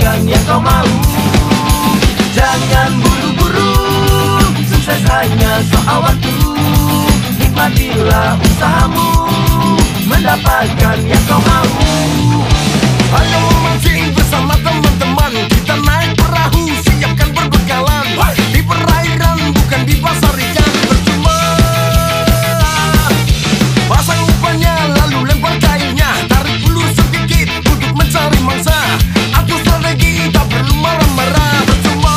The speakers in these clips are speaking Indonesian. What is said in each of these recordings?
mendapatkan yang kau mau. Jangan buru-buru, sukses hanya soal waktu. Nikmatilah usahamu, mendapatkan yang kau mau. Ayo memancing bersama teman-teman, kita naik perahu, siapkan perbekalan. Di perairan bukan di pasar ikan, percuma pasang umpannya lalu lempar kailnya, tarik ulur sedikit untuk mencari mangsa. Atur strategi, tak perlu marah-marah, percuma.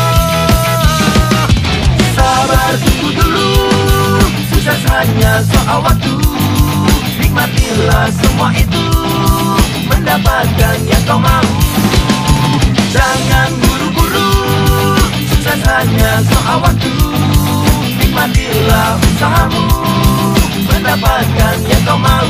Sabar, tunggu dulu, sukses hanya soal waktu. Nikmatilah semua itu, mendapatkan yang kau mau. Jangan buru-buru, sukses hanya soal waktu. Nikmatilah usahamu, mendapatkan yang kau mau.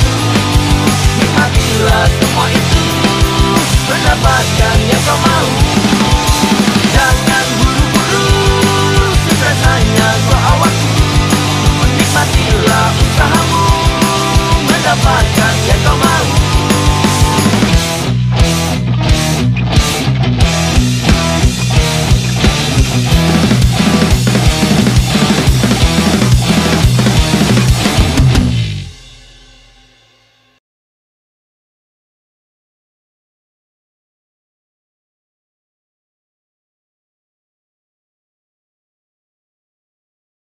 Semua itu, mendapatkan yang kau mau.